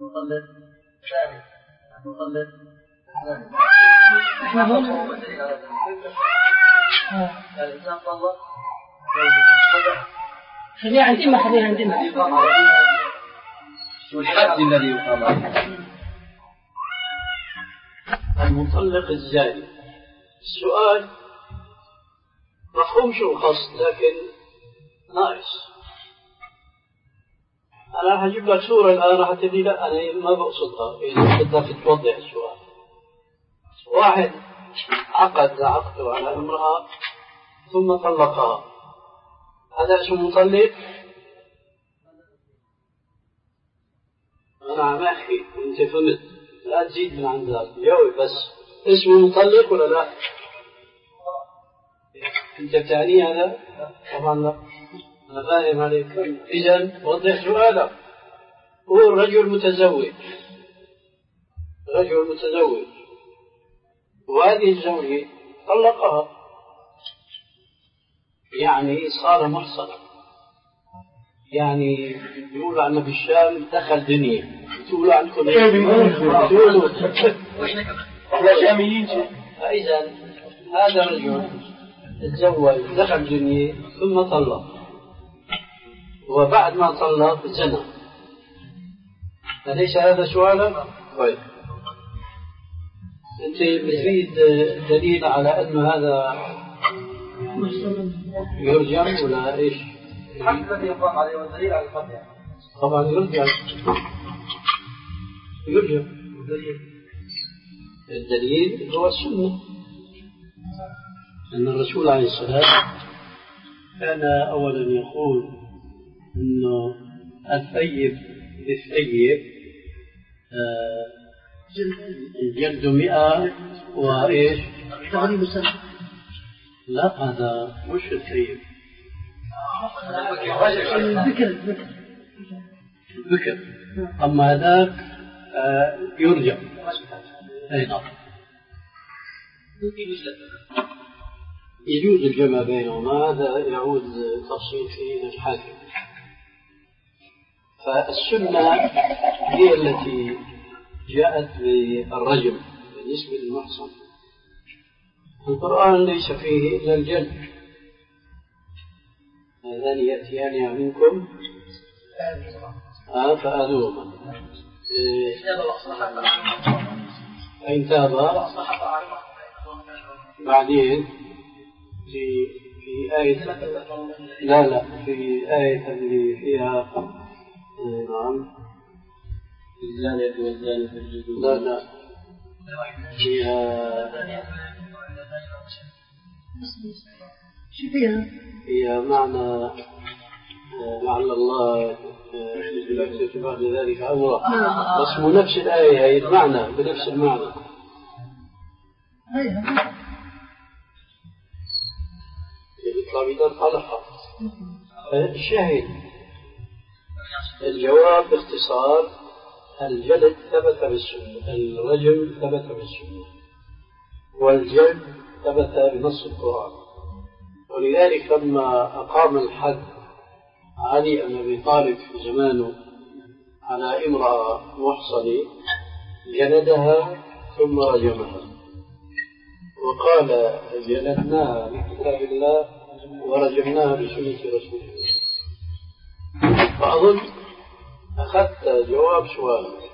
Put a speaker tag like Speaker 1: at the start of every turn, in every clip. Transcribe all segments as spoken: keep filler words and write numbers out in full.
Speaker 1: مطلق ثاني مطلق الإنسان طلق
Speaker 2: خليها عندنا خليها عندنا
Speaker 1: والحد الذي يقام عليه
Speaker 3: المطلق الزاني. السؤال مفهوم شو القصد لكن ناقص. أنا هجيب لك صورة الآن راح تدي لا أنا ما بقصدها إذا بدك توضح السؤال. واحد عقد عقده على امرأة ثم طلقها، هذا اسمه مطلق؟ أنا عم أحكي وأنت فهمت، لا تزيد من عند ذلك، جاوب بس. اسمه مطلق ولا لا؟ أنت بتعني هذا؟ طبعا لا، أنا فاهم عليك. إذن وضح سؤالك. هو رجل متزوج، رجل متزوج وهذه الزوجة طلقها، يعني صار محصنا، يعني يقولوا عنا بالشام دخل دنيا، تقولوا عنكم تقولوا احنا شاميين. فإذا هذا الرجل تزوج دخل دنيا ثم طلق، وبعد ما طلق زنى، أليس هذا سؤالك؟ طيب أنت بتريد دليل على أن هذا يرجع ولا إيش؟
Speaker 1: الحد الذي يقام عليه والدليل على القطع.
Speaker 3: طبعا يرجع يرجع الدليل هو السنة، أن الرسول عليه الصلاة كان أولا يقول أنه الثيب بالثيب الجلد مئة وإيش؟
Speaker 2: تغريب سنة.
Speaker 3: لا هذا مش الثيب،
Speaker 2: الذكر الذكر
Speaker 3: الذكر. أما هذاك آه يرجع. أي نعم. يجوز الجمع بينهما، هذا يعود تفصيل في الحاكم. فالسنة هي التي جاءت بالرجم بالنسبة للمحصن. القرآن ليس فيه إلا الجلد. هذان يأتيان منكم آه فآذوهما فإن تابا. بعدين في في آية لا لا في آية اللي فيها نعم
Speaker 1: الزانية والزاني في الجدود.
Speaker 3: لا لا فيها
Speaker 2: شو فيها؟
Speaker 3: هي معنى لعل الله يحدث بعد ذلك أمره، بس مو نفس الآية، هي المعنى بنفس المعنى. يطلع بدل طلقة. الشاهد الجواب باختصار الجلد ثبت بالسنة، الرجم ثبت بالسنة، والجلد ثبت بنص القرآن. ولذلك لما أقام الحد علي بن أبي طالب في زمانه على امرأة محصنة جلدها ثم رجمها وقال جلدناها بكتاب الله ورجمناها بسنة رسول الله. فأظن أخذت جواب سؤالك،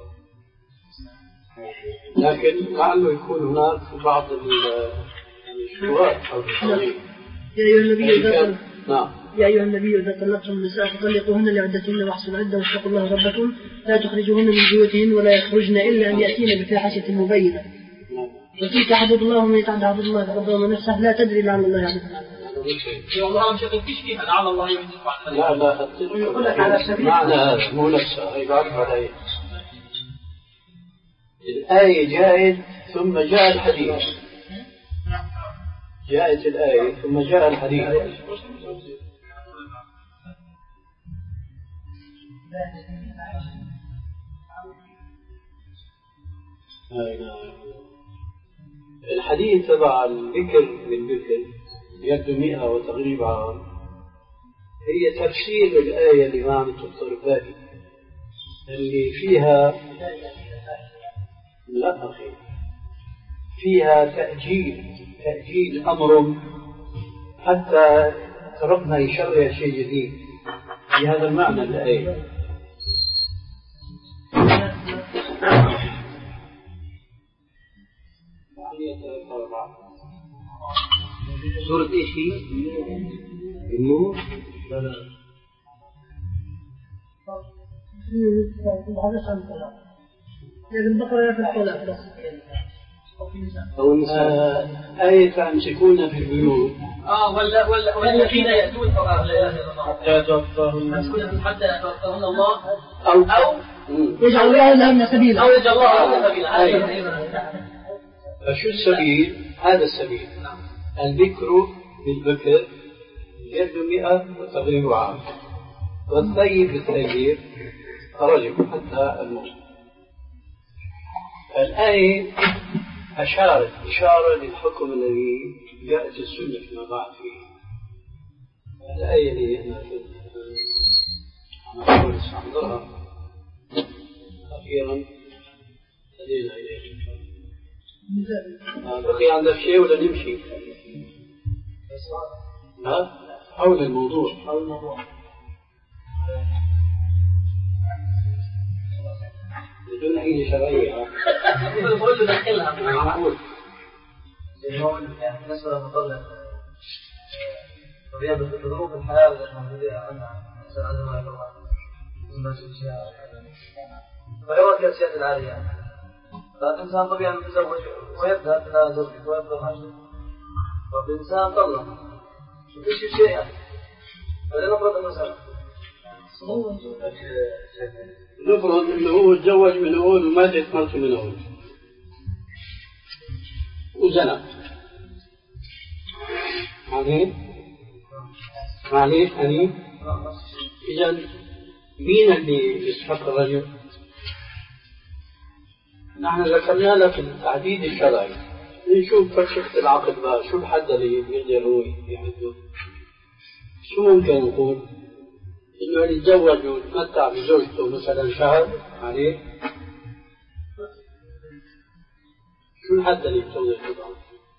Speaker 3: لكن لعله يكون هناك بعض الشبهات أو التغيير.
Speaker 2: يا أيها النبي إذا
Speaker 3: نعم
Speaker 2: يا أيها النبي إذا طلقتم النساء فطلقوهن لعدتهن واحصوا العدة واتقوا الله ربكم لا تخرجوهن من بيوتهن ولا يخرجن إلا أن يأتين بفاحشة مبينة وتلك حدود الله ومن يتعدى حدود الله فقد ظلم نفسه لا تدري لعل الله يحدث.
Speaker 1: والله مش هتفكش فيها لعل الله يحدث.
Speaker 3: لا لا يقول لك على سبيل معنى هذا مو نفسها، هي بعرف عليه. الآية جاءت ثم جاء الحديث، جاءت الآية ثم جاء الحديث. الحديث تبع الذكر بالذكر يد مئة وتغريب عام هي تفسير الآية اللي ما عم تذكر باقي. اللي فيها لا أخي فيها تأجيل تأجيل أمر حتى ربنا يشرع شيء جديد بهذا المعنى الآية.
Speaker 1: سورة ايش هي؟ النور؟ لا لا
Speaker 2: البقرة في الطلاق بس.
Speaker 3: أو النساء آية يمسكون في البيوت.
Speaker 1: اه ولا ولا والذين يأتون لا إله إلا الله حتى يتوفاهن حتى يتوفاهن الله
Speaker 3: أو
Speaker 1: أو
Speaker 2: يجعل الله لهن سبيلا
Speaker 1: أو يجعل الله لهن سبيلا.
Speaker 3: فشو السبيل؟ هذا السبيل الذكر بالذكر جلد مئة وتغريب عام والثيب بالثيب رجم حتى الموت. الآية أشارت إشارة للحكم الذي جاءت السنة فيما بعد فيه. الآية اللي احنا في نحاول نستحضرها أخيرا لدينا إليه. بقي عندك شيء ولا نمشي؟ ها؟ حول الموضوع حول الموضوع بدون أي شرعية.
Speaker 1: نقول له دخلها
Speaker 3: معقول.
Speaker 1: بالنسبة للمطلق طبيعة بظروف الحياة اللي موجودة عندنا مثلا عندما يقرأ الناس الأشياء فيرى كالأشياء العالية فالإنسان طبيعي متزوج ويذهب إلى زوجته ويبقى مع زوجته فالإنسان طلق وفيش شيء يعني فلنفرض المسألة
Speaker 3: نفرض انه هو تزوج من اول وماتت مرته من اول وزنى يعني معليش يعني اذا مين اللي يستحق الرجل؟ نحن ذكرنا لك التعديد الشرعي نشوف فلسفة العقد بقى شو الحد اللي يقدر هو يحده. شو ممكن نقول؟ إنه اللي يتزوج ويتمتع بزوجته مثلا شهر عليه شو الحد اللي يسوي الوضع؟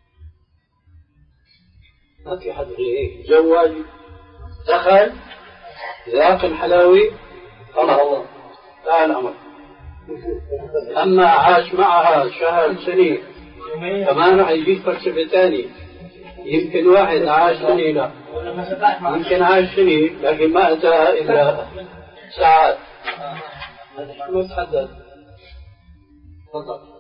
Speaker 3: ما في حد غير هيك تزوج دخل ذاق الحلاوي الله تعال الأمر. أما عاش معها شهر سنين كمان راح يجيب فلسفة ثاني يمكن واحد عاش سنين لا يمكن عاش سنين لكن ما أتى إلا ساعات. ما تحدد. تفضل.